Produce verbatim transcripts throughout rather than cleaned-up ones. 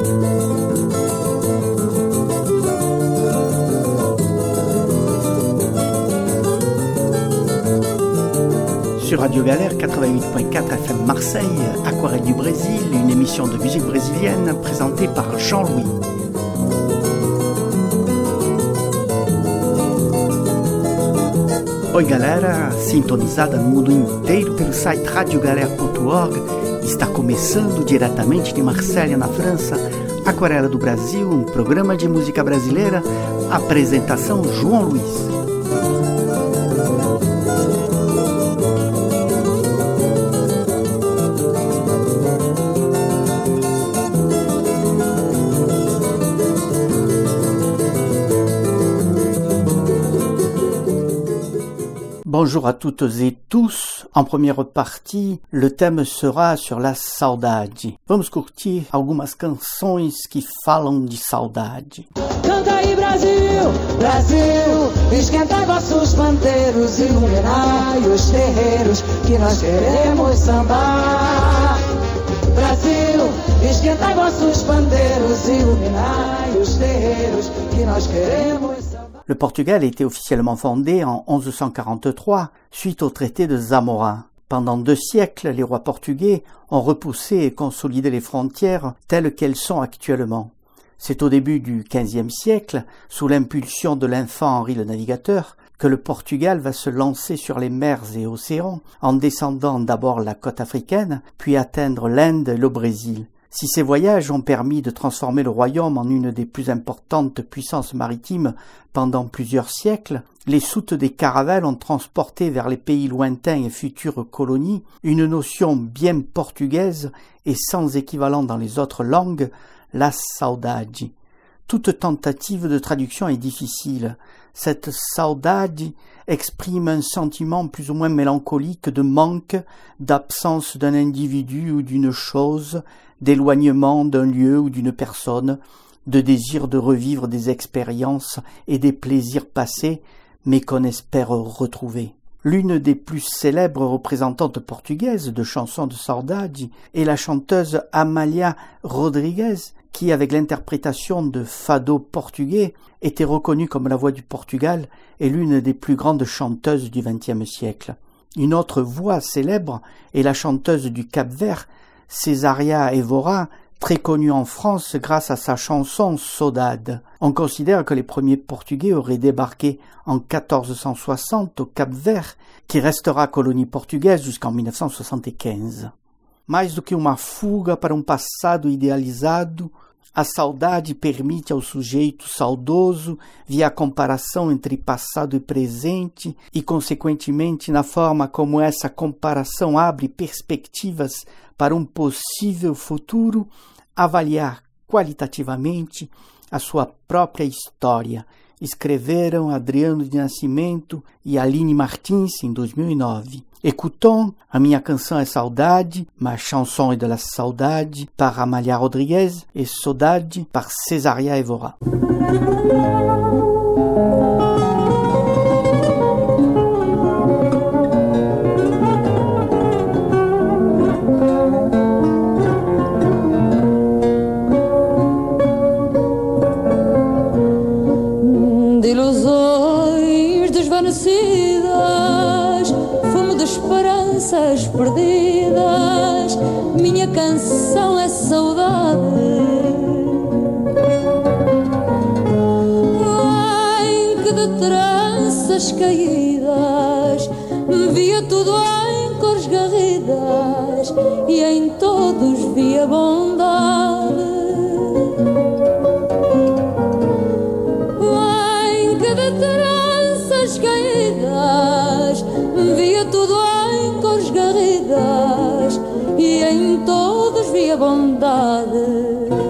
Sur Radio Galère quatre-vingt-huit point quatre F M Marseille, Aquarelle du Brésil, une émission de musique brésilienne présentée par Jean-Louis. Oi galera, sintonizada no mundo inteiro pelo site radio galera ponto org, está começando diretamente de Marselha, na França, Aquarela do Brasil, um programa de música brasileira, apresentação João Luiz. Bonjour à toutes et tous. En première partie, le thème sera sur la saudade. Vamos curtir algumas canções que falam de saudade. Canta aí Brasil, Brasil, esquenta vossos pandeiros, iluminai os terreiros que nós queremos sambar. Brasil, esquenta vossos pandeiros, iluminai os terreiros que nós queremos sambar. Le Portugal a été officiellement fondé en onze cent quarante-trois suite au traité de Zamora. Pendant deux siècles, les rois portugais ont repoussé et consolidé les frontières telles qu'elles sont actuellement. C'est au début du quinzième siècle, sous l'impulsion de l'infant Henri le Navigateur, que le Portugal va se lancer sur les mers et océans en descendant d'abord la côte africaine, puis atteindre l'Inde et le Brésil. Si ces voyages ont permis de transformer le royaume en une des plus importantes puissances maritimes pendant plusieurs siècles, les soutes des caravelles ont transporté vers les pays lointains et futures colonies une notion bien portugaise et sans équivalent dans les autres langues, la saudade. Toute tentative de traduction est difficile. Cette saudade exprime un sentiment plus ou moins mélancolique de manque, d'absence d'un individu ou d'une chose, d'éloignement d'un lieu ou d'une personne, de désir de revivre des expériences et des plaisirs passés, mais qu'on espère retrouver. L'une des plus célèbres représentantes portugaises de chansons de saudade est la chanteuse Amália Rodrigues, qui, avec l'interprétation de fado portugais, était reconnue comme la voix du Portugal et l'une des plus grandes chanteuses du vingtième siècle. Une autre voix célèbre est la chanteuse du Cap-Vert, Cesária Évora, très connue en France grâce à sa chanson Saudade. On considère que les premiers Portugais auraient débarqué en quatorze cent soixante au Cap-Vert, qui restera colonie portugaise jusqu'en mille neuf cent soixante-quinze. Mais do que uma fuga para um passado idealizado, a saudade permite ao sujeito saudoso ver a comparação entre passado e presente e, consequentemente, na forma como essa comparação abre perspectivas para um possível futuro, avaliar qualitativamente a sua própria história, escreveram Adriano de Nascimento e Aline Martins em dois mil e nove. Écoutons A Minha Canção é Saudade, Ma Chanson é de la Saudade, par Amália Rodrigues, et Saudade, par Cesária Évora. De ilusões desvanecidas, fumo de esperanças perdidas, minha canção é saudade. Ai, que de tranças caídas via tudo em cores garridas e em todos via bondade. Ai, que de tranças caídas via tudo em cores garridas e em todos via bondade.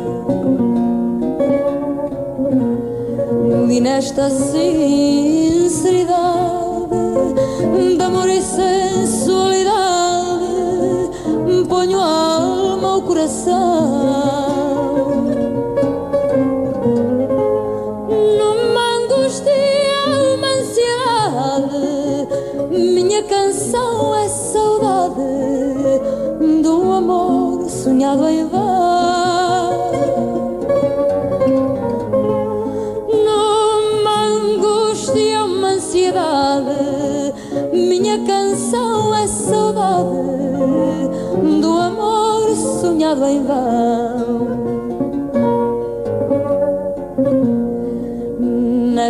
E nesta sinceridade de amor e sensualidade ponho a alma ao coração. Numa angústia, uma ansiedade, minha canção é saudade do amor sonhado em vão.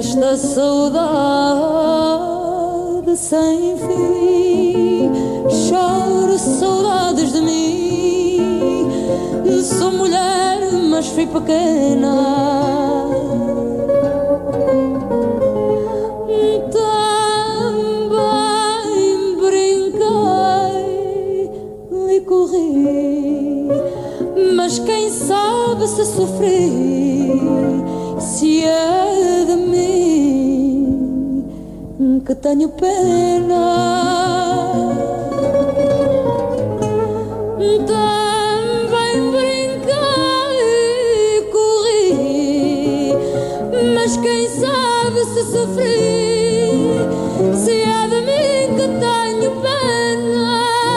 Esta saudade sem fim, choro saudades de mim. Sou mulher, mas fui pequena. Também brinquei e corri, mas quem sabe se sofri, se é de mim que tenho pena. Também brinquei e corri, mas quem sabe se sofri, se é de mim que tenho pena.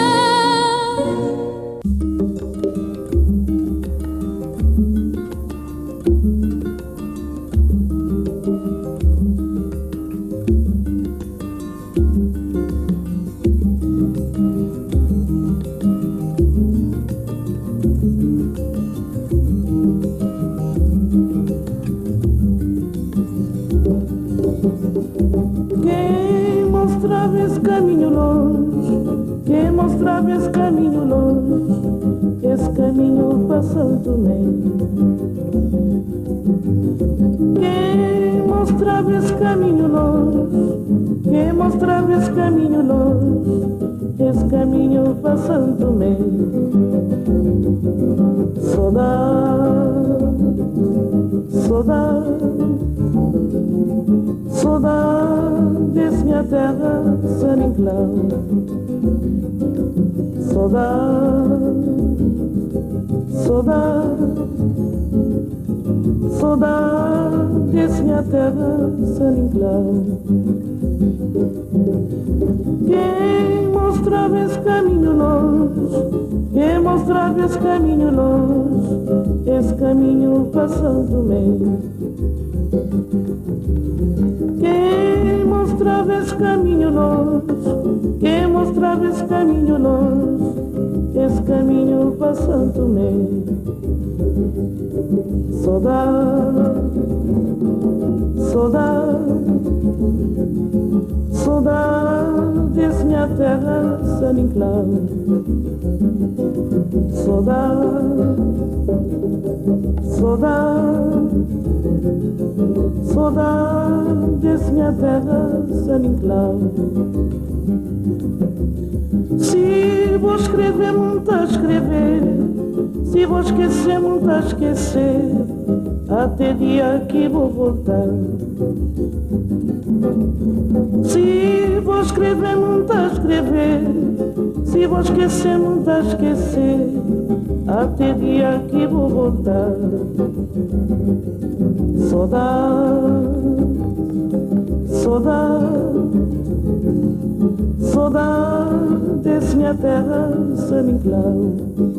Quem mostrava esse caminho longe, quem mostrava esse caminho longe, esse caminho para São Tomé. Quem mostrava esse caminho longe, quem mostrava esse caminho longe, esse caminho para São Tomé. Saudade, saudade, saudade desse minha terra, São Nicolau. Saudade, saudade, saudade desse minha terra, São Nicolau. Quem mostrava esse caminho longe, quem mostrava esse caminho longe, esse caminho para São Tomé. Quem mostrava esse caminho longe, quem mostrava esse caminho longe, esse caminho para São Tomé. Saudade, saudade, saudade desse minha terra, São Nicolau. Saudade, saudade, saudade desse minha terra, São Nicolau. Se vou escrever, muito a escrever, se vou esquecer, muito a esquecer, até dia que vou voltar. Se vou escrever, muito a escrever, se vou esquecer, muito a esquecer, até dia que vou voltar. Saudade, saudade, saudade desse minha terra, São Nicolau.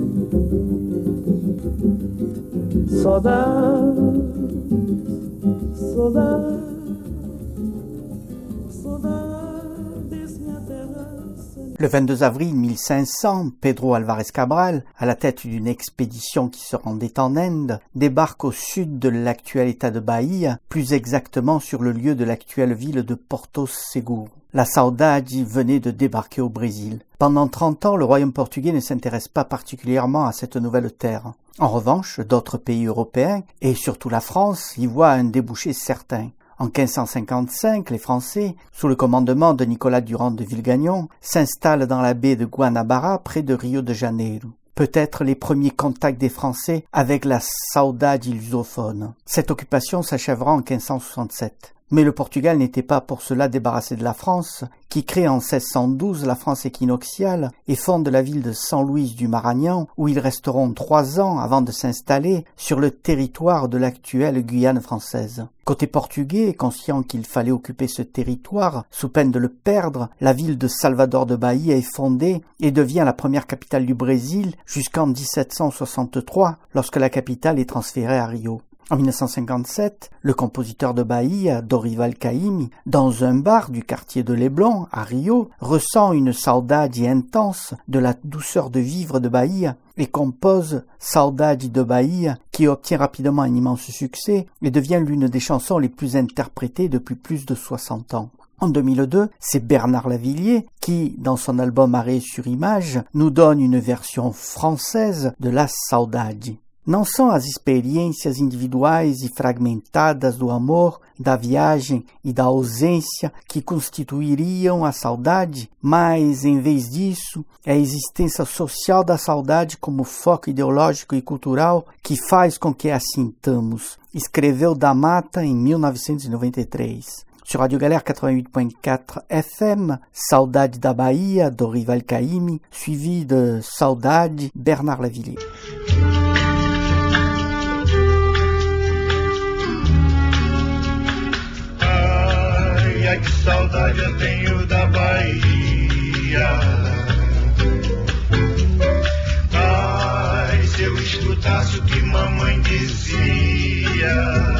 Saudade, saudade, saudade desse minha terra, São Nicolau. Le vingt-deux avril mille cinq cents, Pedro Alvarez Cabral, à la tête d'une expédition qui se rendait en Inde, débarque au sud de l'actuel état de Bahia, plus exactement sur le lieu de l'actuelle ville de Porto Seguro. La Saudade venait de débarquer au Brésil. Pendant trente ans, le royaume portugais ne s'intéresse pas particulièrement à cette nouvelle terre. En revanche, d'autres pays européens, et surtout la France, y voient un débouché certain. En quinze cent cinquante-cinq, les Français, sous le commandement de Nicolas Durand de Villegagnon, s'installent dans la baie de Guanabara, près de Rio de Janeiro. Peut-être les premiers contacts des Français avec la Saudade lusophone. Cette occupation s'achèvera en quinze cent soixante-sept. Mais le Portugal n'était pas pour cela débarrassé de la France, qui crée en seize cent douze la France équinoxiale et fonde la ville de San Luis du Maranhão, où ils resteront trois ans avant de s'installer sur le territoire de l'actuelle Guyane française. Côté portugais, conscient qu'il fallait occuper ce territoire, sous peine de le perdre, la ville de Salvador de Bahia est fondée et devient la première capitale du Brésil jusqu'en dix-sept cent soixante-trois, lorsque la capitale est transférée à Rio. En mille neuf cent cinquante-sept, le compositeur de Bahia, Dorival Caymmi, dans un bar du quartier de Leblon, à Rio, ressent une saudade intense de la douceur de vivre de Bahia et compose Saudade de Bahia, qui obtient rapidement un immense succès et devient l'une des chansons les plus interprétées depuis plus de soixante ans. En deux mille deux, c'est Bernard Lavilliers qui, dans son album Arrêt sur image, nous donne une version française de La Saudade. Não são as experiências individuais e fragmentadas do amor, da viagem e da ausência que constituiriam a saudade, mas, em vez disso, é a existência social da saudade como foco ideológico e cultural que faz com que a sintamos, escreveu Da Mata em mil novecentos e noventa e três. Sur Radio Galère quatre-vingt-huit point quatre F M, Saudade da Bahia, Dorival Caymmi, suivi de Saudade, Bernard Lavilliers. Ai, que saudade eu tenho da Bahia. Ai, se eu escutasse o que mamãe dizia.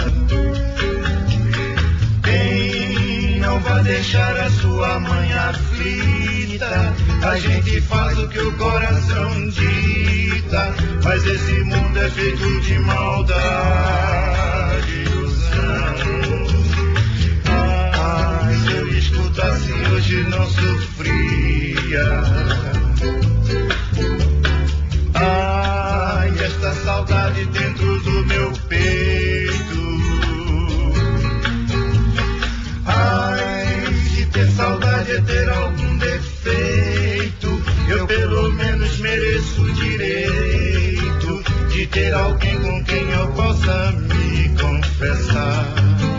Quem não vai deixar a sua mãe aflita? A gente faz o que o coração dita, mas esse mundo é feito de maldade, ilusão. Se hoje não sofria. Ai, esta saudade dentro do meu peito. Ai, se ter saudade é ter algum defeito, eu pelo menos mereço o direito de ter alguém com quem eu possa me confessar.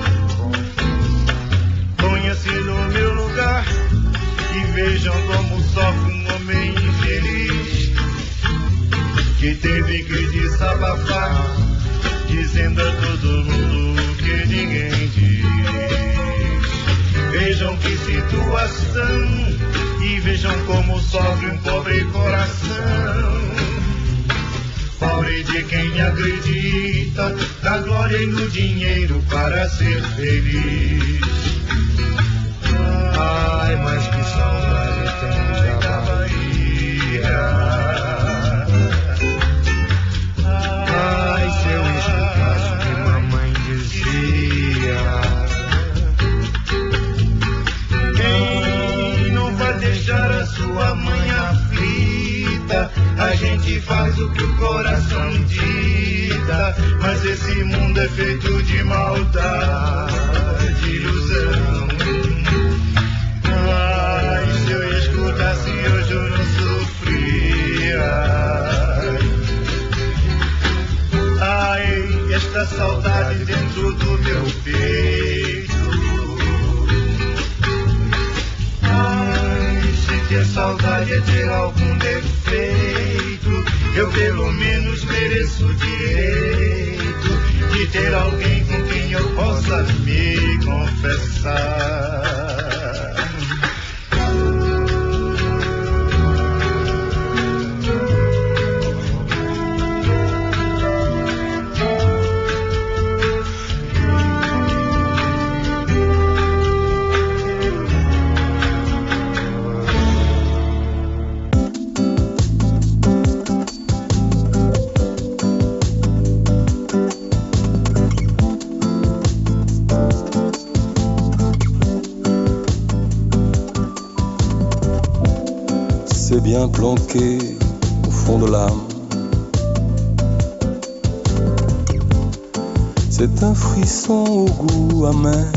Ponha-se no meu lugar e vejam como sofre um homem infeliz que teve que desabafar, dizendo a todo mundo o que ninguém diz. Vejam que situação e vejam como sofre um pobre coração. Pobre de quem acredita na glória e no dinheiro para ser feliz. Ai, mas que saudade tem da Bahia. Ai, se eu escutasse o que mamãe dizia. Quem não vai deixar a sua mãe aflita? A gente faz o que o coração dita, mas esse mundo é feito de maldade, ilusão. Se hoje eu não sofria. Ai, esta saudade dentro do meu peito. Ai, se ter saudade é ter algum defeito, eu pelo menos mereço o direito de ter alguém com quem eu possa me confessar. C'est bien planqué au fond de l'âme. C'est un frisson au goût amer.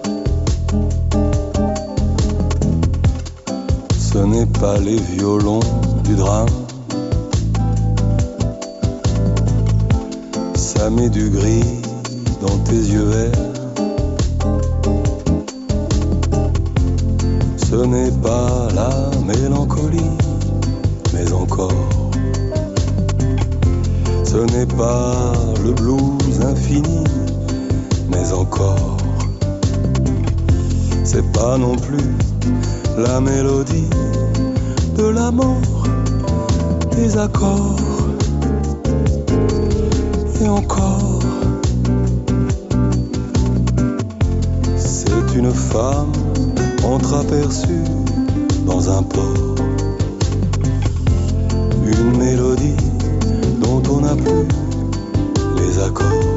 Ce n'est pas les violons du drame. Ça met du gris dans tes yeux verts. Ce n'est pas la mélancolie, mais encore. Ce n'est pas le blues infini, mais encore. C'est pas non plus la mélodie de la mort, des accords. Et encore, c'est une femme entreaperçue dans un port. Une mélodie les accords.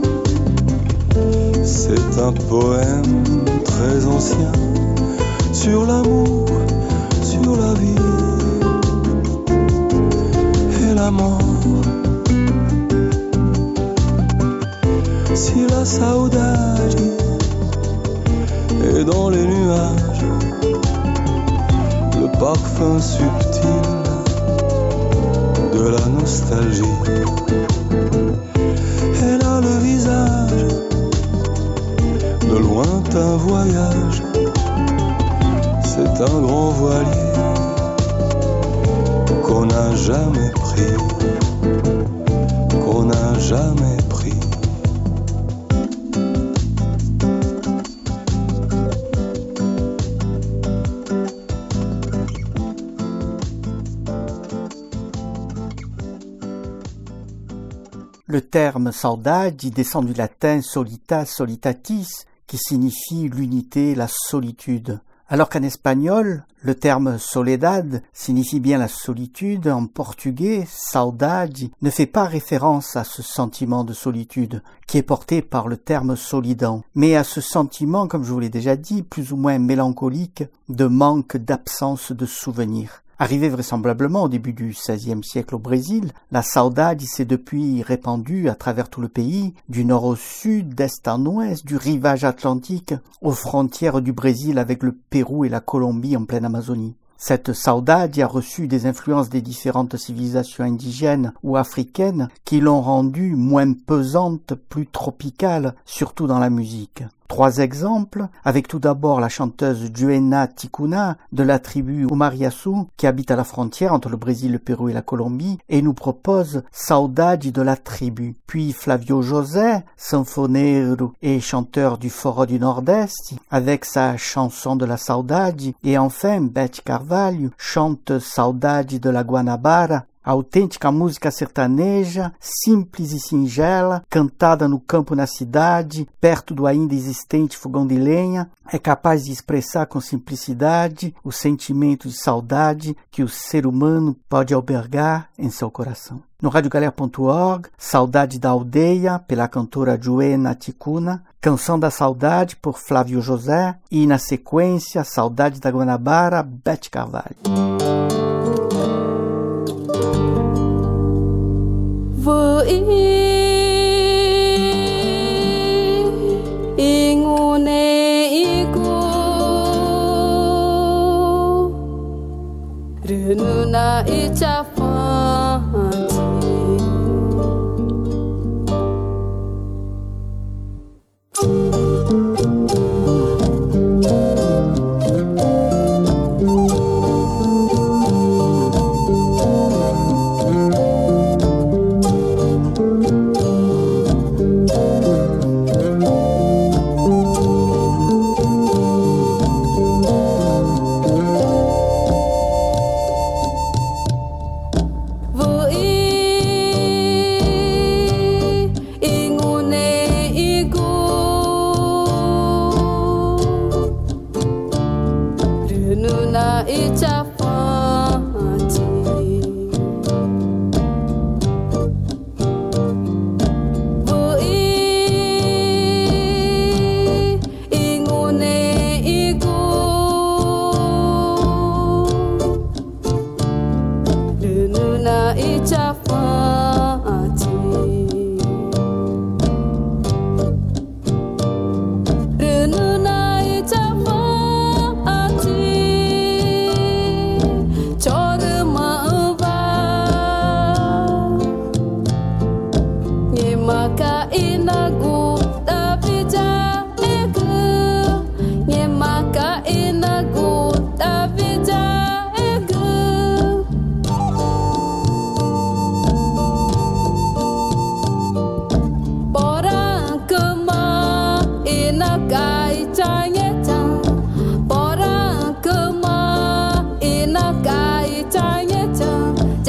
C'est un poème très ancien sur l'amour, sur la vie et la mort. Si la saudade est dans les nuages, le parfum subtil de la nostalgie, elle a le visage de lointain voyage. C'est un grand voilier qu'on n'a jamais pris, qu'on n'a jamais pris. Le terme saudade descend du latin solitas solitatis, qui signifie l'unité, la solitude. Alors qu'en espagnol, le terme soledad signifie bien la solitude, en portugais, saudade ne fait pas référence à ce sentiment de solitude qui est porté par le terme solidão, mais à ce sentiment, comme je vous l'ai déjà dit, plus ou moins mélancolique, de manque, d'absence de souvenirs. Arrivé vraisemblablement au début du seizième siècle au Brésil, la saudade s'est depuis répandue à travers tout le pays, du nord au sud, d'est en ouest, du rivage atlantique aux frontières du Brésil avec le Pérou et la Colombie en pleine Amazonie. Cette saudade a reçu des influences des différentes civilisations indigènes ou africaines qui l'ont rendue moins pesante, plus tropicale, surtout dans la musique. Trois exemples, avec tout d'abord la chanteuse Juena Ticuna de la tribu Umariaçu qui habite à la frontière entre le Brésil, le Pérou et la Colombie et nous propose Saudade de la tribu. Puis Flavio José, sanfoneiro et chanteur du Forró du Nord-Est avec sa chanson de la saudade et enfin Beth Carvalho chante Saudade de la Guanabara, autêntica música sertaneja, simples e singela, cantada no campo na cidade, perto do ainda existente fogão de lenha, é capaz de expressar com simplicidade o sentimento de saudade que o ser humano pode albergar em seu coração. No rádio galera ponto org, Saudade da Aldeia, pela cantora Juena Ticuna, Canção da Saudade, por Flávio José, e na sequência, Saudade da Guanabara, Beth Carvalho. Vừa ý ingone iku renuna ichafati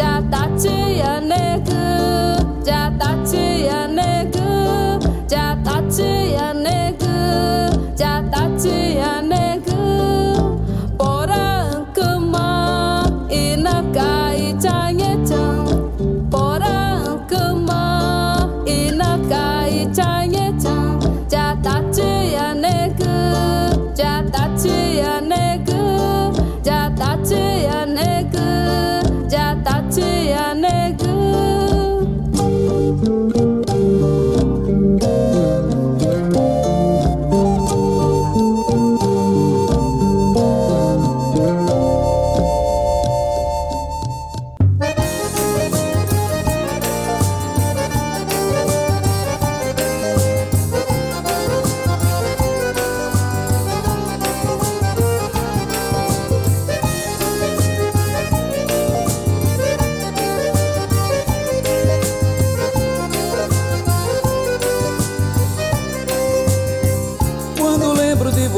Jata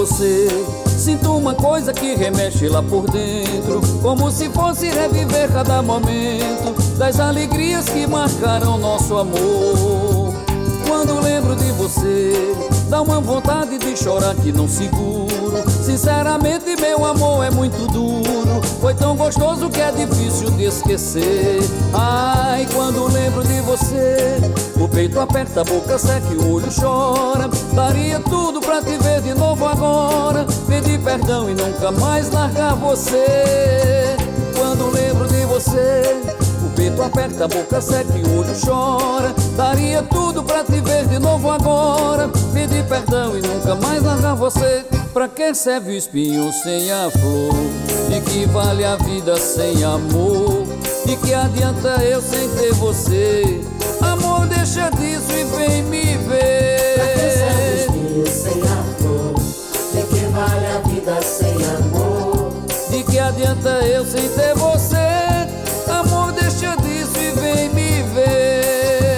você, sinto uma coisa que remexe lá por dentro, como se fosse reviver cada momento das alegrias que marcaram nosso amor. Quando lembro de você, dá uma vontade de chorar que não seguro. Sinceramente, meu amor é muito duro, foi tão gostoso que é difícil de esquecer. Ai, quando lembro de você, o peito aperta, a boca seca e o olho chora. Daria tudo pra te ver de novo agora, pedir perdão e nunca mais largar você. Quando lembro de você, o peito aperta, a boca seca e o olho chora. Daria tudo pra te ver de novo agora, pedir perdão e nunca mais largar você. Pra que serve o espinho sem a flor? De que vale a vida sem amor? De que adianta eu sem ter você? Amor, deixa disso e vem me ver. Pra que serve o espinho sem a flor? De que vale a vida sem amor? De que adianta eu sem ter você? Amor, deixa disso e vem me ver.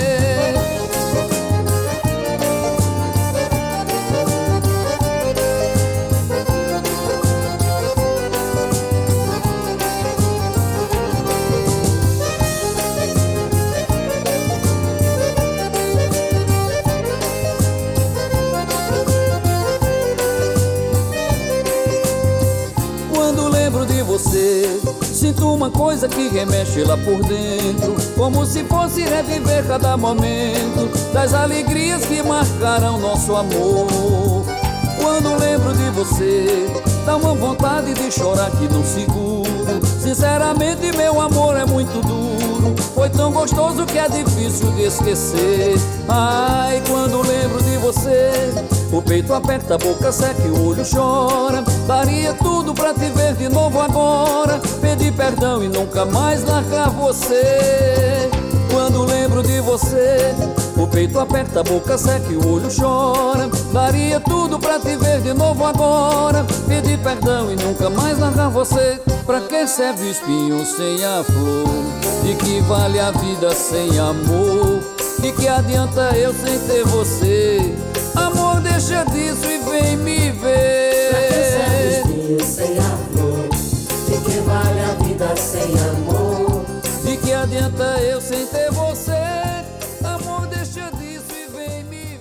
Você, sinto uma coisa que remexe lá por dentro, como se fosse reviver cada momento das alegrias que marcaram nosso amor. Quando lembro de você, dá uma vontade de chorar que não seguro. Sinceramente, meu amor é muito duro, foi tão gostoso que é difícil de esquecer. Ai, quando lembro de você, o peito aperta, a boca seca e o olho chora. Daria tudo pra te ver de novo agora, pedir perdão e nunca mais largar você. Quando lembro de você, o peito aperta, a boca seca e o olho chora. Daria tudo pra te ver de novo agora, pedir perdão e nunca mais largar você. Pra que serve o espinho sem a flor? De que vale a vida sem amor? De que adianta eu sem ter você? Amor, deixa disso e vem me ver. Pra que serve o espinho sem a flor? De que vale a vida sem amor? De que adianta eu sem ter você? Amor, deixa disso e vem me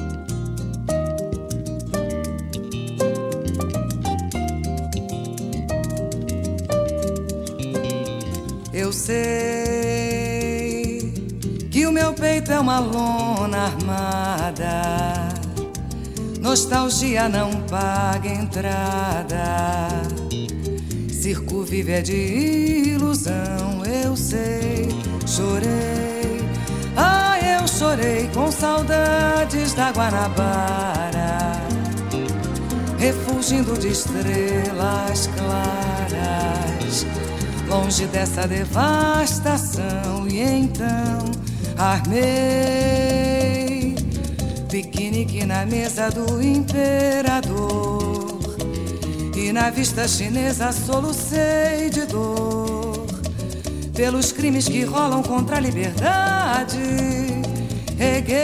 ver. Eu sei que o meu peito é uma lona armada, nostalgia não paga entrada, circo vive é de ilusão. Eu sei, chorei, ah, eu chorei com saudades da Guanabara, refugindo de estrelas claras, longe dessa devastação. E então armei piquenique na mesa do imperador, e na vista chinesa solucei de dor pelos crimes que rolam contra a liberdade. Reguei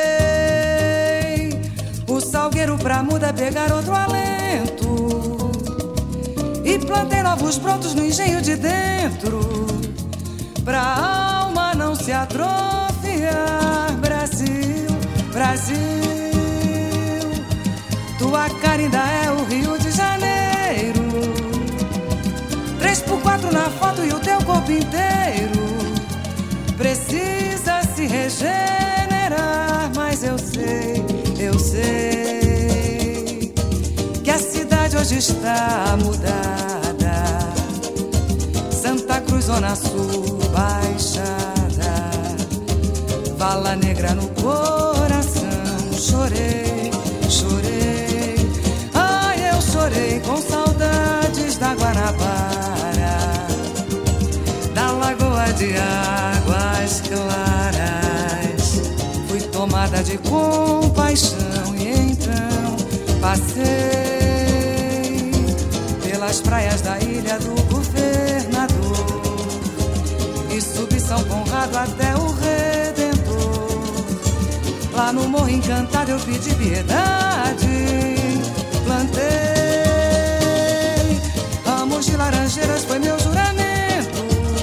o salgueiro pra muda pegar outro alento, e plantei novos brotos no engenho de dentro, pra alma não se atrofiar. Brasil, Brasil, tua cara ainda é o Rio de Janeiro, três por quatro na foto e o teu corpo inteiro precisa se regenerar. Mas eu sei, eu sei que a cidade hoje está mudada. Santa Cruz, Zona Sul, Baixada, Vala Negra no coração. Chorei, chorei, ai, eu chorei com saudades da Guanabara, da lagoa de águas claras. Fui tomada de compaixão e então passei pelas praias da ilha do Governador e subi São Conrado até o Redentor. Lá no Morro Encantado eu pedi piedade, plantei. Ramos de laranjeiras foi meu juramento.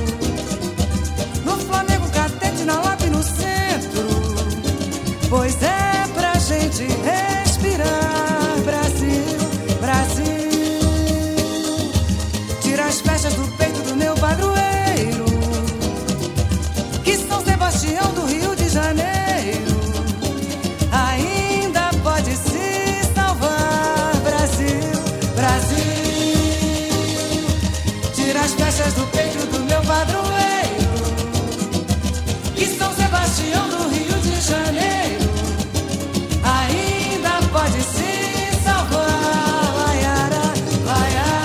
No Flamengo catete, na Lapa e no centro. Pois é pra gente respirar. Brasil, Brasil. Tira as flechas do peito do meu padroeiro, que São Sebastião do Rio de Janeiro ainda pode se salvar. Brasil, Brasil. Tira as flechas do peito do meu padroeiro, que São Sebastião do Rio de Janeiro ainda pode se salvar. Laiara, laiara.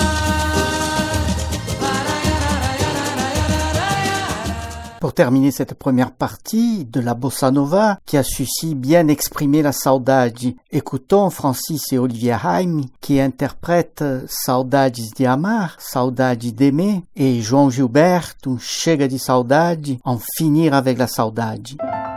Pour terminer cette première partie de la bossa nova, qui a su si bien exprimer la saudade, écoutons Francis et Olivier Haim qui interprètent Saudades de Amar, Saudade d'aimer, et João Gilberto, Chega de Saudade, En finir avec la saudade.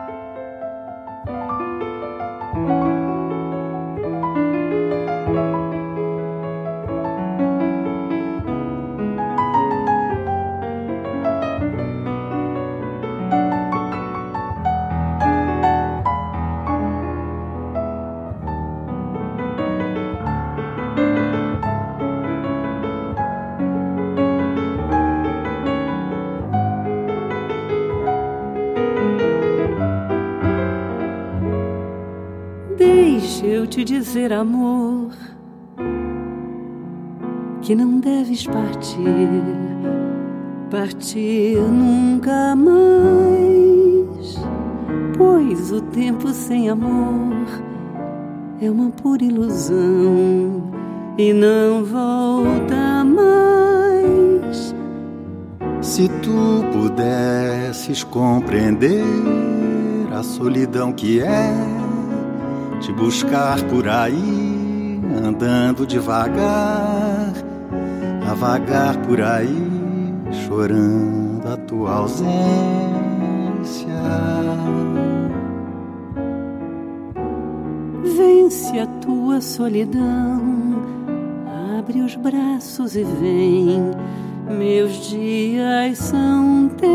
Deixa eu te dizer, amor, que não deves partir, partir nunca mais, pois o tempo sem amor é uma pura ilusão e não volta mais. Se tu pudesses compreender a solidão que é te buscar por aí, andando devagar, a vagar por aí, chorando a tua ausência. Vence a tua solidão, abre os braços e vem, meus dias são teus.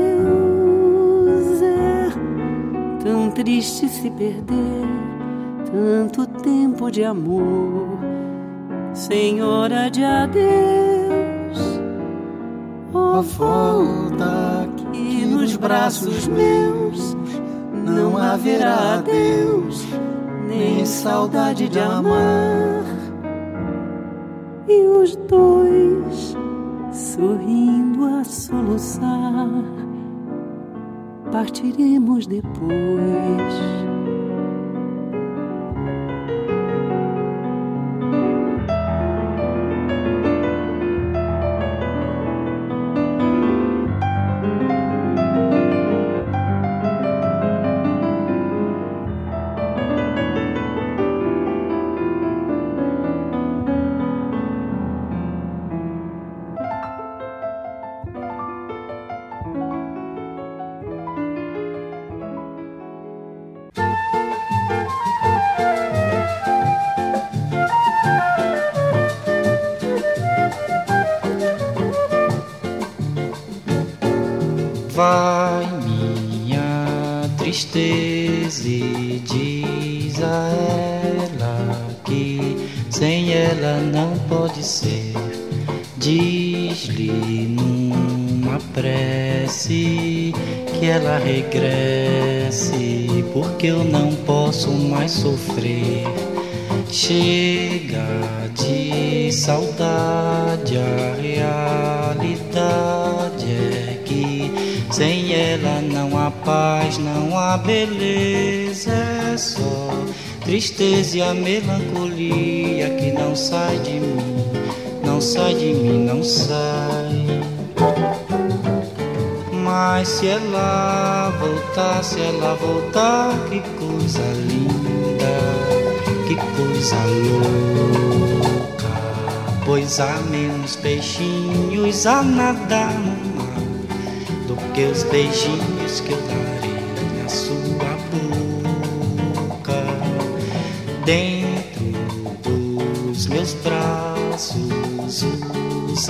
É tão triste se perder tanto tempo de amor, Senhora de adeus. Oh, volta aqui nos braços meus, não haverá adeus, nem saudade de amar. E os dois, sorrindo a soluçar, partiremos depois. Vai minha tristeza e diz a ela que sem ela não pode ser. Diz-lhe numa prece que ela regresse, porque eu não posso mais sofrer. Chega de saudade, a realidade é que sem ela não há paz, não há beleza, é só tristeza e a melancolia que não sai de mim, não sai de mim, não sai. Mas se ela voltar, se ela voltar, que coisa linda, que coisa louca, pois há menos peixinhos a nadar no mar do que os beijinhos que eu darei na sua boca. Dentro do meus braços, os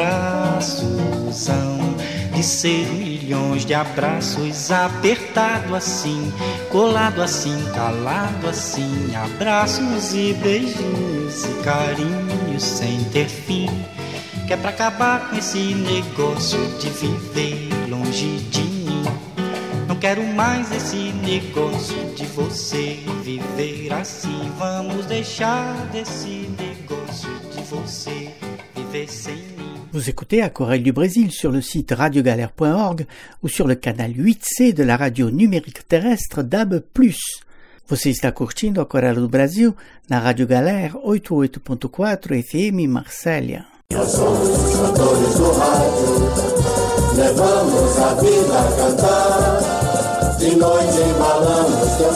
abraços hão de ser milhões de abraços, apertado assim, colado assim, calado assim, abraços e beijos e carinhos sem ter fim, que é pra acabar com esse negócio de viver longe de mim. Não quero mais esse negócio de você viver assim. Vamos deixar desse negócio de você viver sem mim. Vous écoutez Aquarelle du Brésil sur le site radio galère point org ou sur le canal huit C de la radio numérique terrestre D A B plus. Você está curtindo Aquarelle do Brasil na Rádio Galera oitenta e oito ponto quatro F M Marsella. Nós somos os cantores do rádio, levamos a vida a cantar. De noite embalamos teu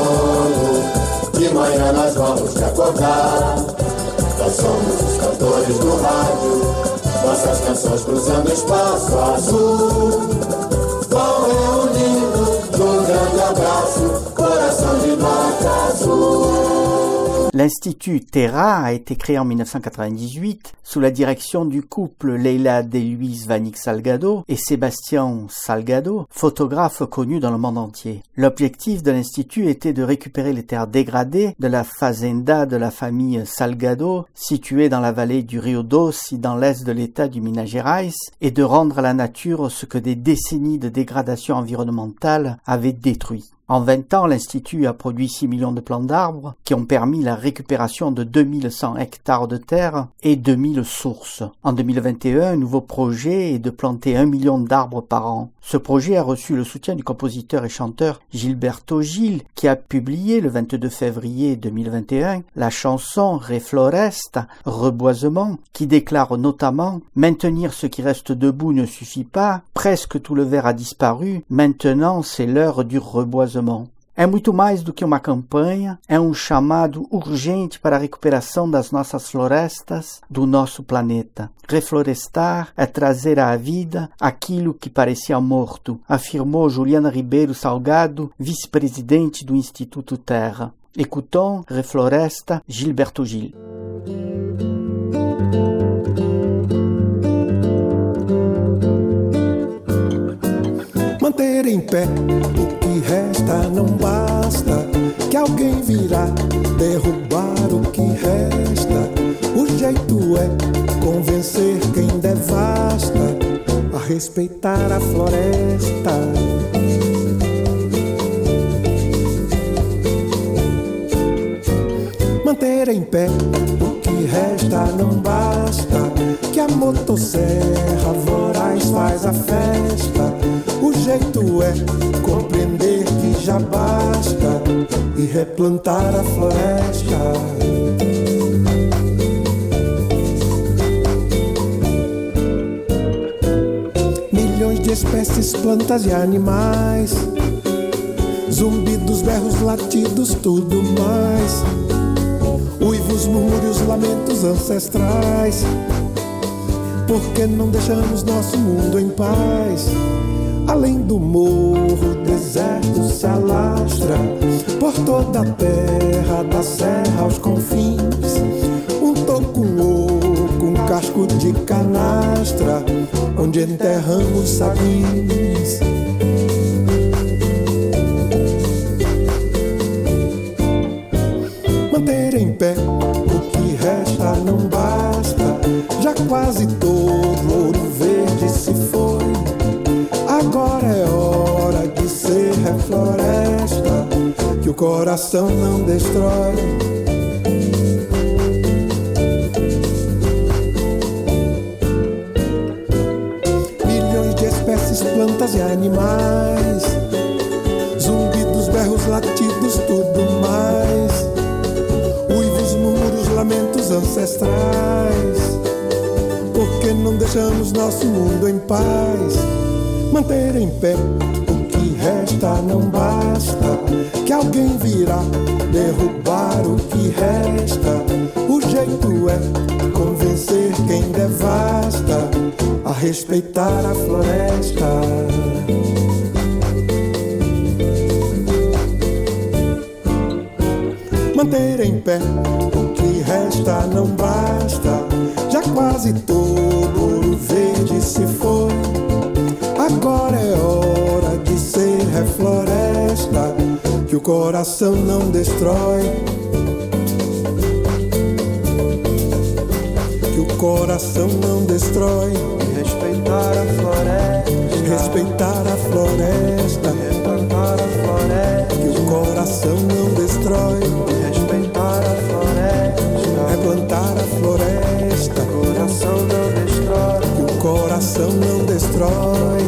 sono, de manhã nós vamos te acordar. Nós somos os cantores do rádio, nossas canções cruzando espaço azul, vão reunindo num grande abraço, coração de nota azul. L'Institut Terra a été créé en dix-neuf cent quatre-vingt-dix-huit sous la direction du couple Leila de Luis Vanik Salgado et Sébastien Salgado, photographes connus dans le monde entier. L'objectif de l'Institut était de récupérer les terres dégradées de la fazenda de la famille Salgado, située dans la vallée du Rio Doce dans l'est de l'État du Minas Gerais, et de rendre à la nature ce que des décennies de dégradation environnementale avaient détruit. En vingt ans, l'Institut a produit six millions de plants d'arbres qui ont permis la récupération de deux mille cent hectares de terre et deux mille sources. En deux mille vingt et un, un nouveau projet est de planter un million d'arbres par an. Ce projet a reçu le soutien du compositeur et chanteur Gilberto Gil qui a publié le vingt-deux février deux mille vingt et un la chanson Refloresta, Reboisement, qui déclare notamment « Maintenir ce qui reste debout ne suffit pas, presque tout le vert a disparu, maintenant c'est l'heure du reboisement. É muito mais do que uma campanha, é um chamado urgente para a recuperação das nossas florestas, do nosso planeta. Reflorestar é trazer à vida aquilo que parecia morto, afirmou Juliana Ribeiro Salgado, vice-presidente do Instituto Terra. Écoutons Refloresta, Gilberto Gil. Manter em pé o que resta não basta, que alguém virá derrubar o que resta. O jeito é convencer quem devasta a respeitar a floresta. Manter em pé o que resta não basta, que a motosserra voraz faz a festa. O jeito é compreender que já basta e replantar a floresta. Milhões de espécies, plantas e animais, zumbidos, berros, latidos, tudo mais. Uivos, murmúrios, lamentos ancestrais. Por que não deixamos nosso mundo em paz? Além do morro, o deserto se alastra por toda a terra, da serra aos confins. Um toco, um oco, um casco de canastra, onde enterramos sabins. Manter em pé o que resta não basta, já quase todo ouro verde se foi. Agora é hora de ser refloresta, que o coração não destrói. Milhões de espécies, plantas e animais, zumbidos, berros, latidos, tudo mais. Uivos, murmúrios, lamentos ancestrais. Por que não deixamos nosso mundo em paz? Manter em pé o que resta não basta, que alguém virá derrubar o que resta. O jeito é convencer quem devasta a respeitar a floresta. Manter em pé o que resta não basta. Já quase todo ouro verde se foi. Agora é hora de ser refloresta, que o coração não destrói. Que o coração não destrói. Respeitar a floresta, respeitar a floresta, replantar a floresta. Que o coração não destrói. Respeitar a floresta, replantar a floresta. O coração não destrói. Que o coração não destrói.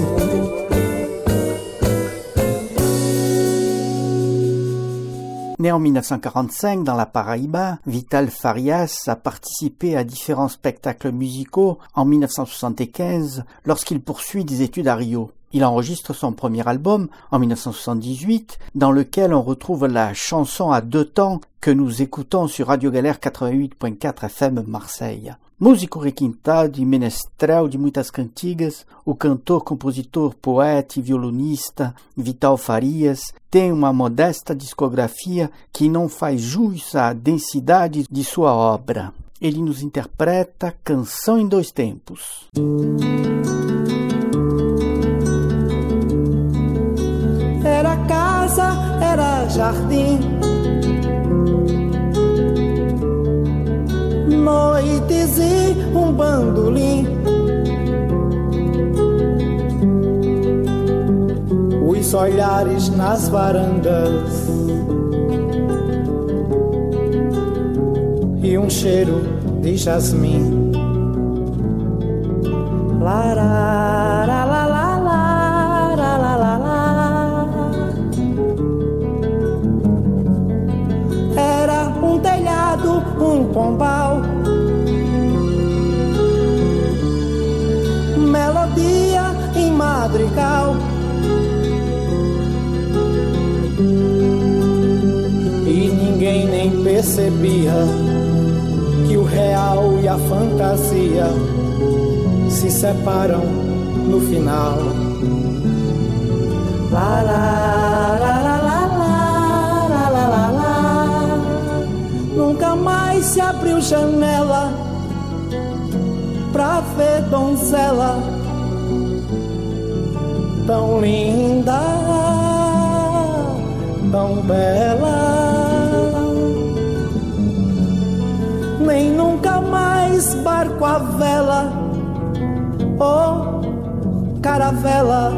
Né en dix-neuf cent quarante-cinq dans la Paraíba, Vital Farias a participé à différents spectacles musicaux en dix-neuf cent soixante-quinze lorsqu'il poursuit des études à Rio. Il enregistre son premier album en dix-neuf cent soixante-dix-huit dans lequel on retrouve la chanson à deux temps que nous écoutons sur Radio Galère quatre-vingt-huit point quatre F M Marseille. Músico requintado e menestrel de muitas cantigas, o cantor, compositor, poeta e violonista Vital Farias tem uma modesta discografia que não faz jus à densidade de sua obra. Ele nos interpreta Canção em Dois Tempos. Era casa, era jardim, noites e um bandolim. Os olhares nas varandas e um cheiro de jasmim. Larara, la, la, la, la, la, la, la. Era um telhado, um pombal, melodia em madrigal. E ninguém nem percebia que o real e a fantasia se separam no final. La, la, la, la, la, la, la, la, la. Nunca mais se abriu janela pra ver donzela tão linda, tão bela. Nem nunca mais barco à vela ou caravela,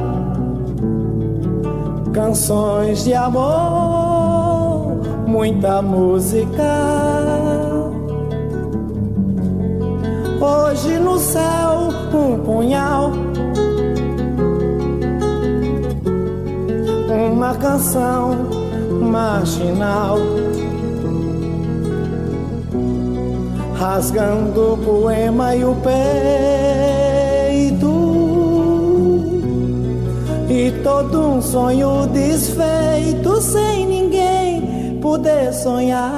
canções de amor, muita música. Hoje no céu um punhal, uma canção marginal, rasgando o poema e o peito, e todo um sonho desfeito sem ninguém poder sonhar.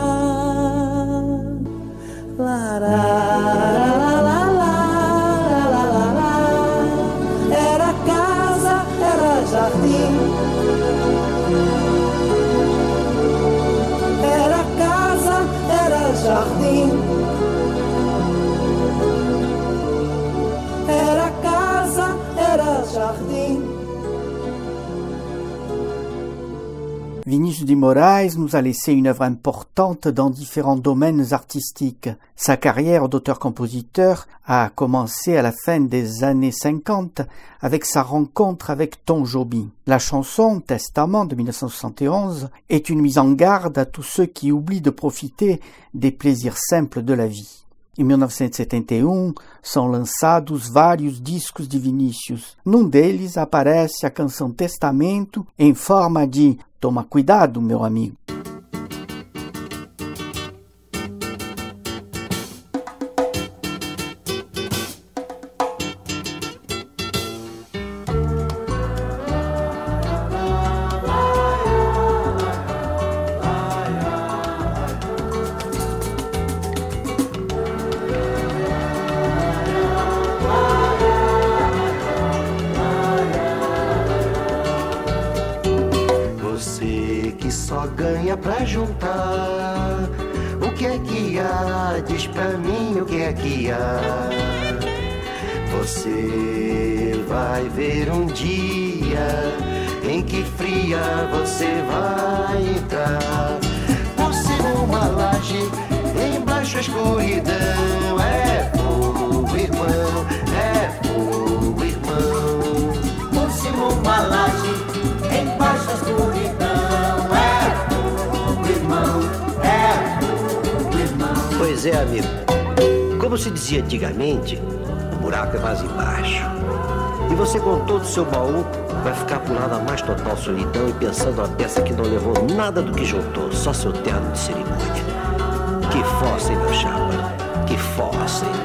La, la, la, la, la, la, la, la. Era casa, era jardim, era casa, era jardim, era casa, era jardim. Vinícius de Moraes nous a laissé une œuvre importante dans différents domaines artistiques. Sa carrière d'auteur-compositeur a commencé à la fin des années cinquante avec sa rencontre avec Tom Joby. La chanson Testament de dix-neuf cent soixante et onze est une mise en garde à tous ceux qui oublient de profiter des plaisirs simples de la vie. Em mil novecentos e setenta e um, são lançados vários discos de Vinícius. Num deles aparece a canção Testamento em forma de Toma cuidado, meu amigo. Pra juntar O que é que há? Diz pra mim o que é que há. Você vai ver um dia em que fria você vai entrar. Por cima uma laje, embaixo a escuridão. É fogo, irmão, é fogo, irmão. Por cima uma laje, embaixo a escuridão. É fogo, irmão, é fogo, irmão. Pois é, amigo. Como se dizia antigamente, o buraco é mais embaixo. E você, com todo o seu baú, vai ficar por lá na mais total solidão e pensando uma peça que não levou nada do que juntou, só seu terno de cerimônia. Que fossa, hein, meu chapa? Que fossa, hein?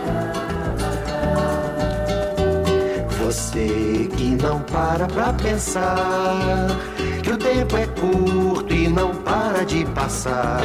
Você que não para pra pensar que o tempo é curto e não para de passar.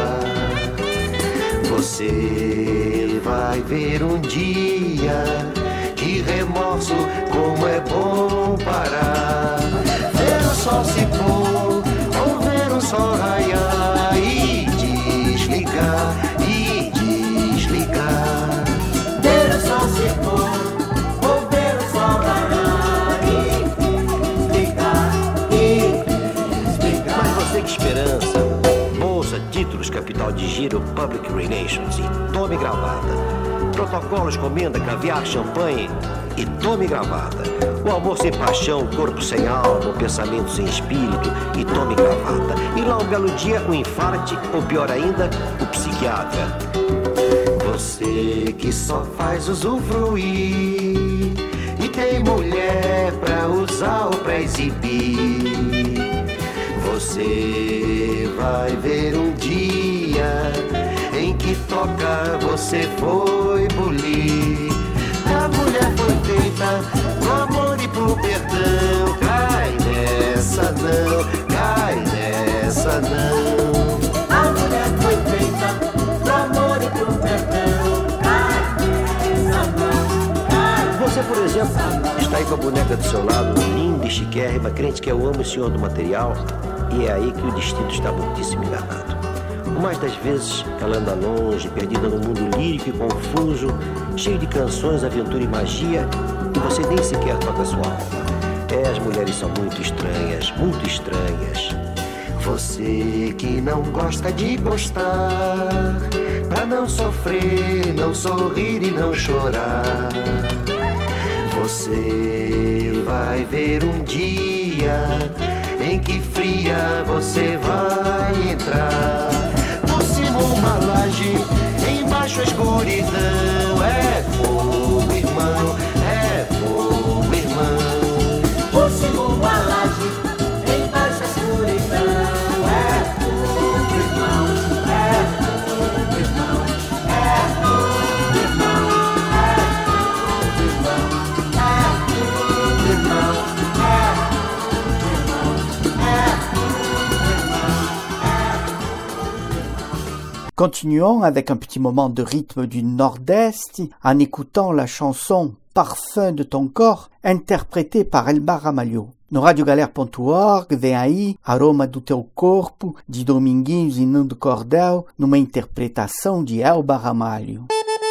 Você vai ver um dia, que remorso, como é bom parar. Ver o sol se pôr, ou ver o sol raiar e desligar, e desligar. Ver o sol se pôr, ou ver o sol raiar e desligar, e desligar. Mas você, que esperança! Bolsa, títulos, capital de giro, public relations e tome gravata. Protocolos, comenda, caviar, champanhe e tome gravata. O amor sem paixão, corpo sem alma, o pensamento sem espírito e tome gravata. E lá um belo dia o infarte, ou pior ainda, o psiquiatra. Você que só faz usufruir e tem mulher pra usar ou pra exibir. Você vai ver um dia em que toca você foi bulir. A mulher foi feita pro amor e pro perdão. Cai nessa não, cai nessa não. A mulher foi feita pro amor e pro perdão. Cai nessa não, cai. Você, por exemplo, está aí com a boneca do seu lado, linda e chiquérrima, crente que eu amo o senhor do material, e é aí que o destino está muitíssimo enganado. O mais das vezes ela anda longe, perdida no mundo lírico e confuso, cheio de canções, aventura e magia, e você nem sequer toca sua alma. É, as mulheres são muito estranhas, muito estranhas. Você que não gosta de gostar, pra não sofrer, não sorrir e não chorar. Você vai ver um dia em que fria você vai entrar. Por cima uma laje, embaixo a escuridão. É fogo, irmão, é fogo, irmão. Por cima uma laje, embaixo a escuridão. É fogo, irmão, é fogo, irmão, é fogo, irmão, é fogo, irmão, é fogo, irmão, é. Continuons avec un petit moment de rythme du Nord-Est en écoutant la chanson Parfum de ton corps interprétée par Elba Ramalho. No radiogalera ponto org vem aí Aroma do Teu Corpo, de Dominguinhos e Nando Cordel, numa interpretação de Elba Ramalho.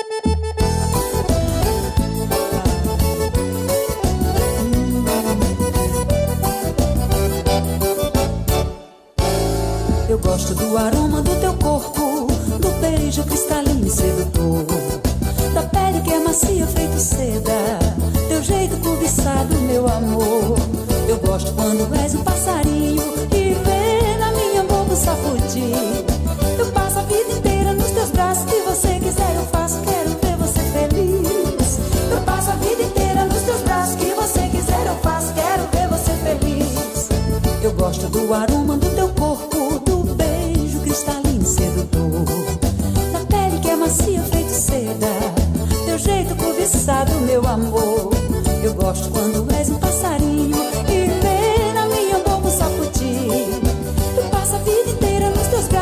Eu gosto do aroma do teu corpo, do beijo cristalino e sedutor, da pele que é macia feito seda, teu jeito cobiçado, meu amor. Eu gosto quando és um passarinho e vê na minha boca sacudir. Eu passo a vida inteira nos teus braços, se você quiser eu faço, quero ver você feliz. Eu passo a vida inteira nos teus braços, que você quiser eu faço, quero ver você feliz. Eu gosto do aroma do teu corpo, do beijo cristalino e sedutor, da pele que é macia feito seda, teu jeito cobiçado, meu amor. Eu gosto quando és um passarinho e vê na minha boca sacudir. Eu passo a vida inteira nos teus braços,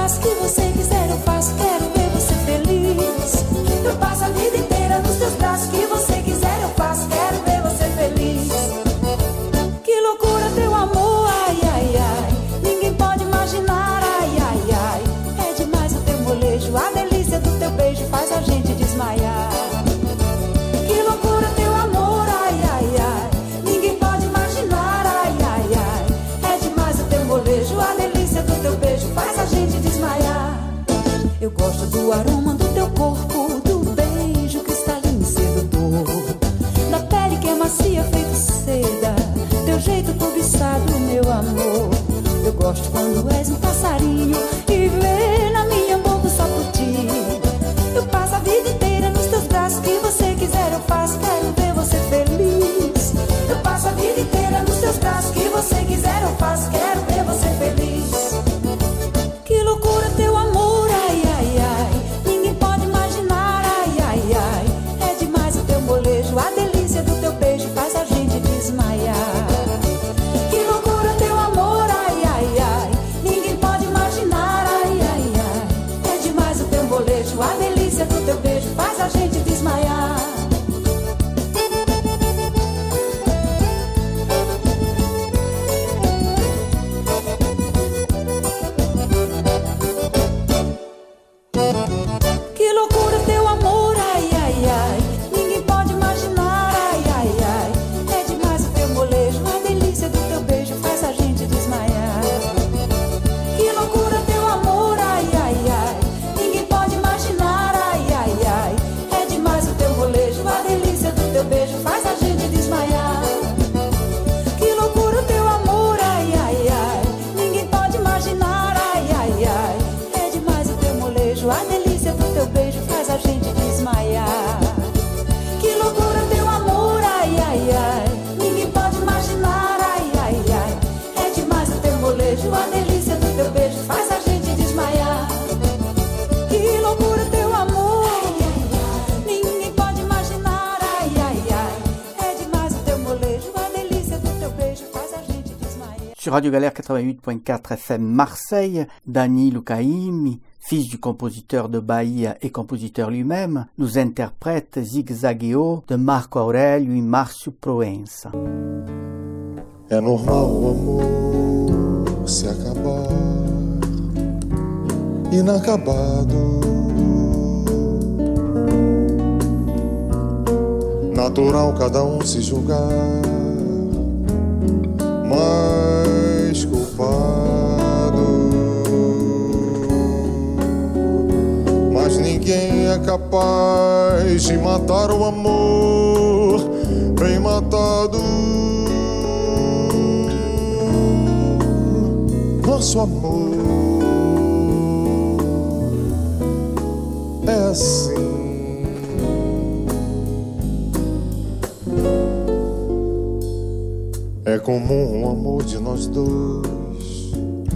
Eu gosto do aroma do teu corpo, do beijo cristalino e sedutor, da pele que é macia feito seda, teu jeito cobiçado, meu amor. Eu gosto quando és um passarinho e vê na minha boca só por ti. Eu passo a vida inteira nos teus braços, que você quiser eu faço, quero ver você feliz. Eu passo a vida inteira nos teus braços, que você quiser eu faço, quero ver você feliz. Que loucura teu amor, ai, ai, ai, ninguém pode imaginar, ai, ai, ai. É demais o teu molejo, a delícia do teu beijo faz a gente desmaiar. Que loucura teu amor, ai, ai, ai, ninguém pode imaginar, ai, ai, ai. É demais o teu molejo, a delícia do teu beijo faz a gente desmaiar. Que loucura teu amor, ai, ai, ai, ninguém pode imaginar, ai, ai, ai. É demais o teu molejo, a delícia do teu beijo faz a gente desmaiar. Que loucura teu amor, ai, ai, ai, ninguém pode imaginar, ai, ai, ai. É demais o teu molejo, a delícia do teu beijo faz a gente desmaiar. Que loucura teu amor, ai, ai, ai, ninguém pode imaginar, ai, ai, ai. É demais o teu molejo, a delícia do teu beijo faz a gente desmaiar. Que loucura teu amor, ai, ai, ai, ninguém pode imaginar, ai, ai, ai. É demais o teu molejo, a delícia do teu beijo faz a gente desmaiar. Que loucura teu amor, ninguém pode imaginar, ai, ai, ai. É demais o teu molejo, a delícia do teu beijo faz a gente desmaiar. Sur Radio Galère quatre-vingt-huit point quatre F M Marseille, Dani Lucaimi, fils du compositeur de Bahia et compositeur lui-même, nous interprète Zigzagueou de Marco Aurélio e Márcio Proença. É normal o amor se acabar, inacabado. Natural cada um se julgar mais culpado. Mas ninguém é capaz de matar o amor bem matado. Nosso amor é assim. É comum o amor de nós dois,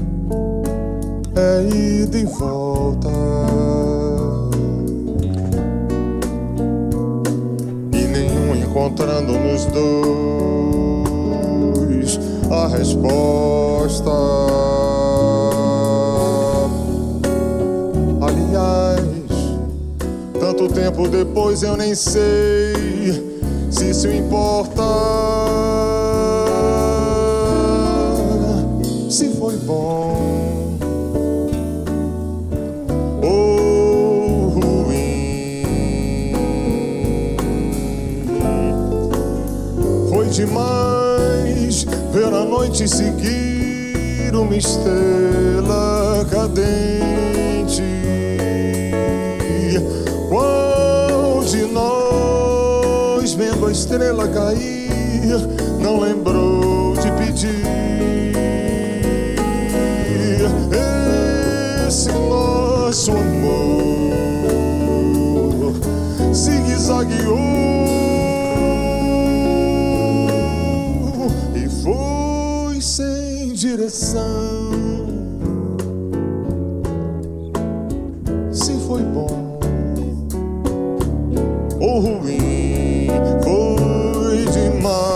é ida e volta. E nenhum encontrando nos dois a resposta. Aliás, tanto tempo depois eu nem sei se isso importa. Se foi bom ou ruim, foi demais ver a noite seguir uma estrela cadente. Qual de nós, vendo a estrela cair, não lembrou de pedir? Esse nosso amor zigue-zagueou e foi sem direção. Se foi bom ou ruim, foi demais.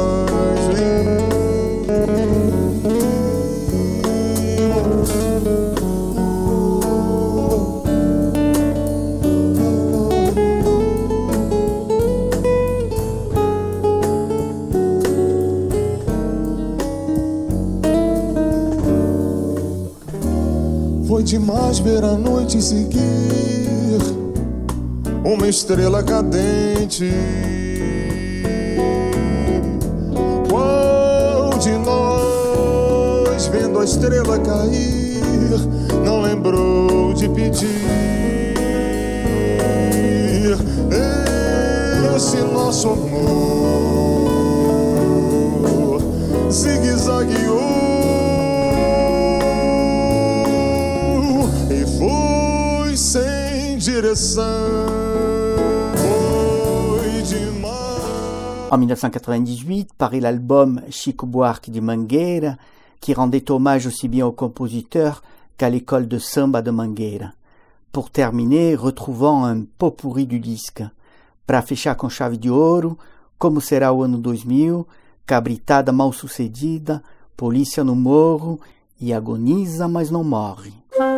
Foi demais ver a noite seguir uma estrela cadente. Qual de nós, vendo a estrela cair, não lembrou de te pedir esse nosso amor zigue-zagueou e foi sem direção. En mille neuf cent quatre-vingt-dix-huit, paraît l'album Chico Buarque de Mangueira, qui rendait hommage aussi bien au compositeur qu'à l'école de samba de Mangueira. Pour terminer, retrouvant un pot-pourri du disque. Para fechar com chave de ouro, Como Será o Ano dois mil, Cabritada Mal Sucedida, Polícia no Morro e Agoniza, mas não morre.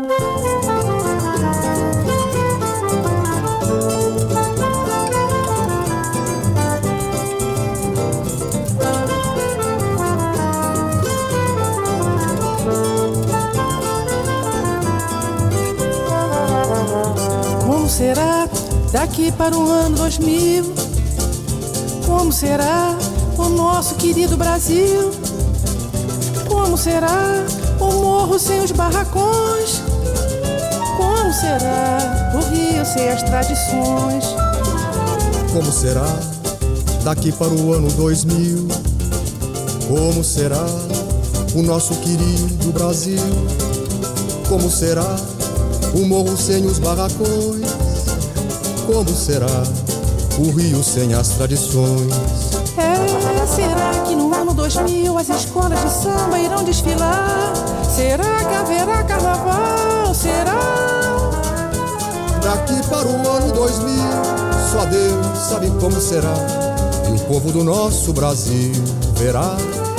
Como será daqui para o ano dois mil? Como será o nosso querido Brasil? Como será o morro sem os barracões? Como será o Rio sem as tradições? Como será daqui para o ano dois mil? Como será o nosso querido Brasil? Como será o morro sem os barracões? Como será o Rio sem as tradições? É, será que no ano dois mil as escolas de samba irão desfilar? Será que haverá carnaval? Será? Daqui para o ano dois mil, só Deus sabe como será, e o povo do nosso Brasil verá.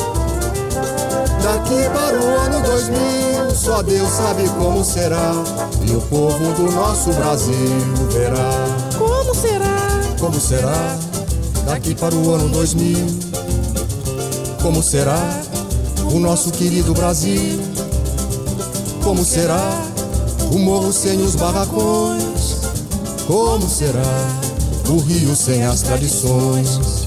Daqui para o ano dois mil, só Deus sabe como será, e o povo do nosso Brasil verá. Como será? Como será daqui para o ano dois mil? Como será o nosso querido Brasil? Como será o morro sem os barracões? Como será o Rio sem as tradições?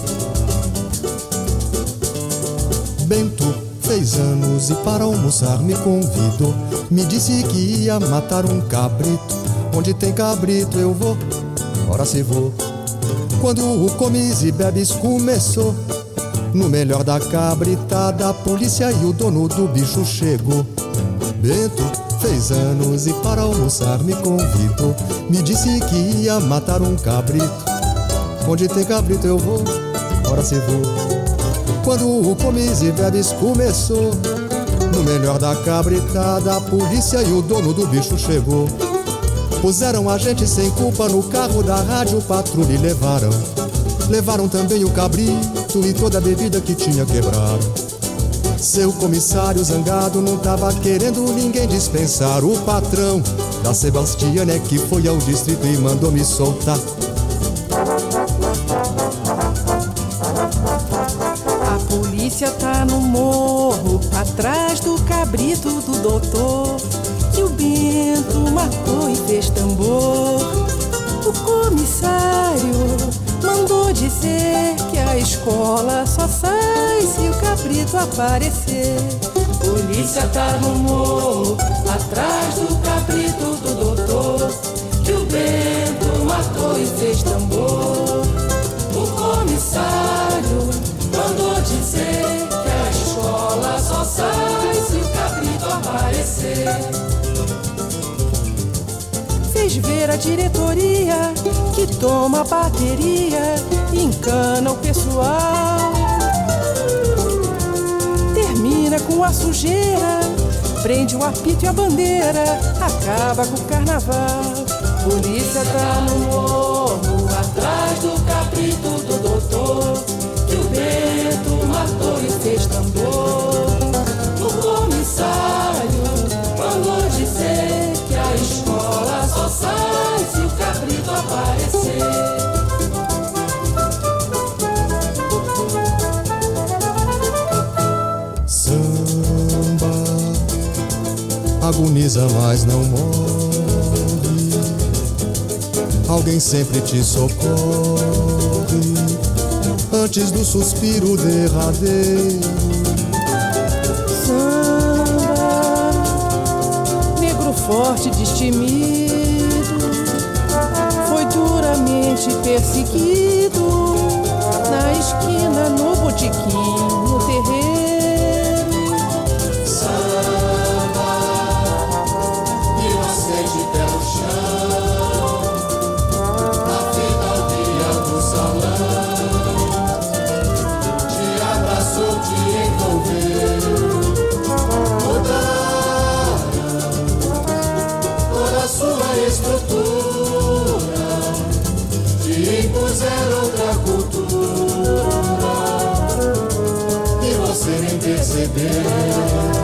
Bento fez anos e para almoçar me convidou. Me disse que ia matar um cabrito. Onde tem cabrito eu vou, ora se vou. Quando o comes e bebes começou, no melhor da cabritada, a polícia e o dono do bicho chegou. Bento fez anos e para almoçar me convidou. Me disse que ia matar um cabrito. Onde tem cabrito eu vou, ora se vou. Quando o comes e bebes começou, no melhor da cabritada, a polícia e o dono do bicho chegou. Puseram a gente sem culpa no carro da rádio patrulha e levaram. Levaram também o cabrito e toda a bebida que tinha quebrado. Seu comissário zangado não tava querendo ninguém dispensar. O patrão da Sebastiana é que foi ao distrito e mandou me soltar. A polícia tá no morro, atrás do cabrito do doutor, que o Bento matou e fez tambor. O comissário mandou dizer que a escola só sai se o cabrito aparecer. Polícia tá no morro, atrás do cabrito do doutor, que o Bento matou e fez tambor. O comissário mandou dizer que a escola só sai se o cabrito aparecer. Fez ver a diretoria que toma bateria e encana o pessoal. Termina com a sujeira, prende o apito e a bandeira, acaba com o carnaval. Polícia tá no morro, atrás do cabrito do doutor, que o Bento matou e fez tambor. O comissário mandou dizer que a escola só sai se o cabrito aparecer. Samba agoniza, mas não morre. Alguém sempre te socorre antes do suspiro derradeiro. Samba, negro forte, destemido, foi duramente perseguido na esquina, no botequim, no terreiro. Samba, inocente pelo chão, na fidalguia do salão, te abraçou, te envolveu, mudaram toda a sua estrutura, te impuseram outra cultura, e você nem percebeu.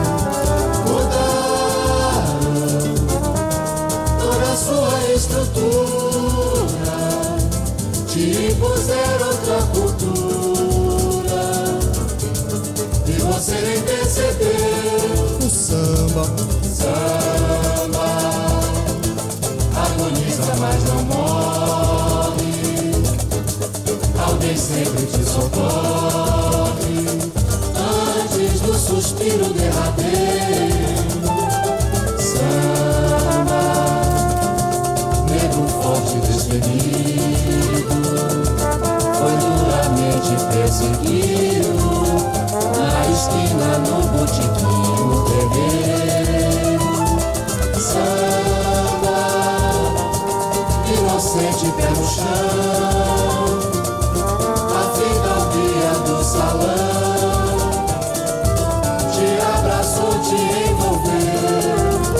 Mudaram toda a sua estrutura, te impuseram outra cultura, e você nem percebeu. O samba, samba, agoniza, mas não morre. Alguém sempre te socorre antes do suspiro derradeiro. Samba, negro forte destemido, foi duramente perseguido na esquina, no botequim, no terreiro. Samba, inocente pé no chão, a fidalguia do salão, te abraçou, te envolveu.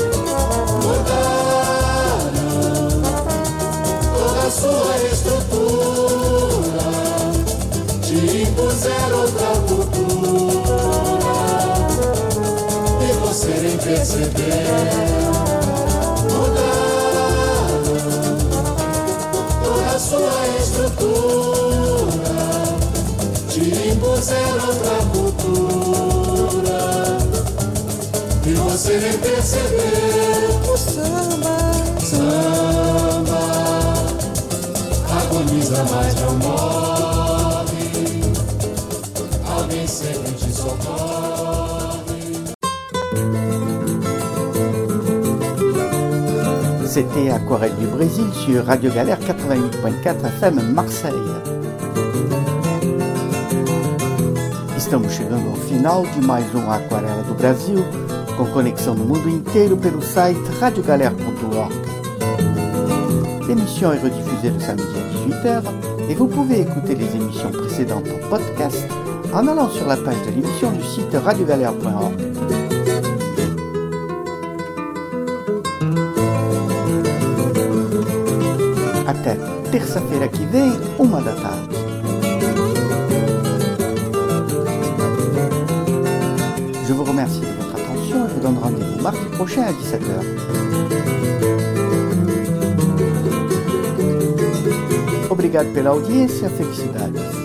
Mudaram toda a sua estrutura, te impuseram outra cultura, e você nem percebeu. Mudaram toda a sua estrutura, te impuseram outra cultura, e você nem percebeu. O samba, samba, agoniza, mas não morre. Alguém sempre te socorre. C'était Aquarelle du Brésil sur Radio Galère quatre-vingt-huit point quatre F M Marseille. Estamos chegando ao final de mais um Aquarela do Brasil, com conexão no mundo inteiro pelo site radio galère ponto org. L'émission est rediffusée le samedi à dix-huit heures et vous pouvez écouter les émissions précédentes en podcast en allant sur la page de l'émission du site radio galère point org. Até terça-feira que vem, uma da tarde. Je vous remercie de votre attention et vous donne rendez-vous mardi prochain à dix-sept heures. Obrigado pela audiência, felicidades.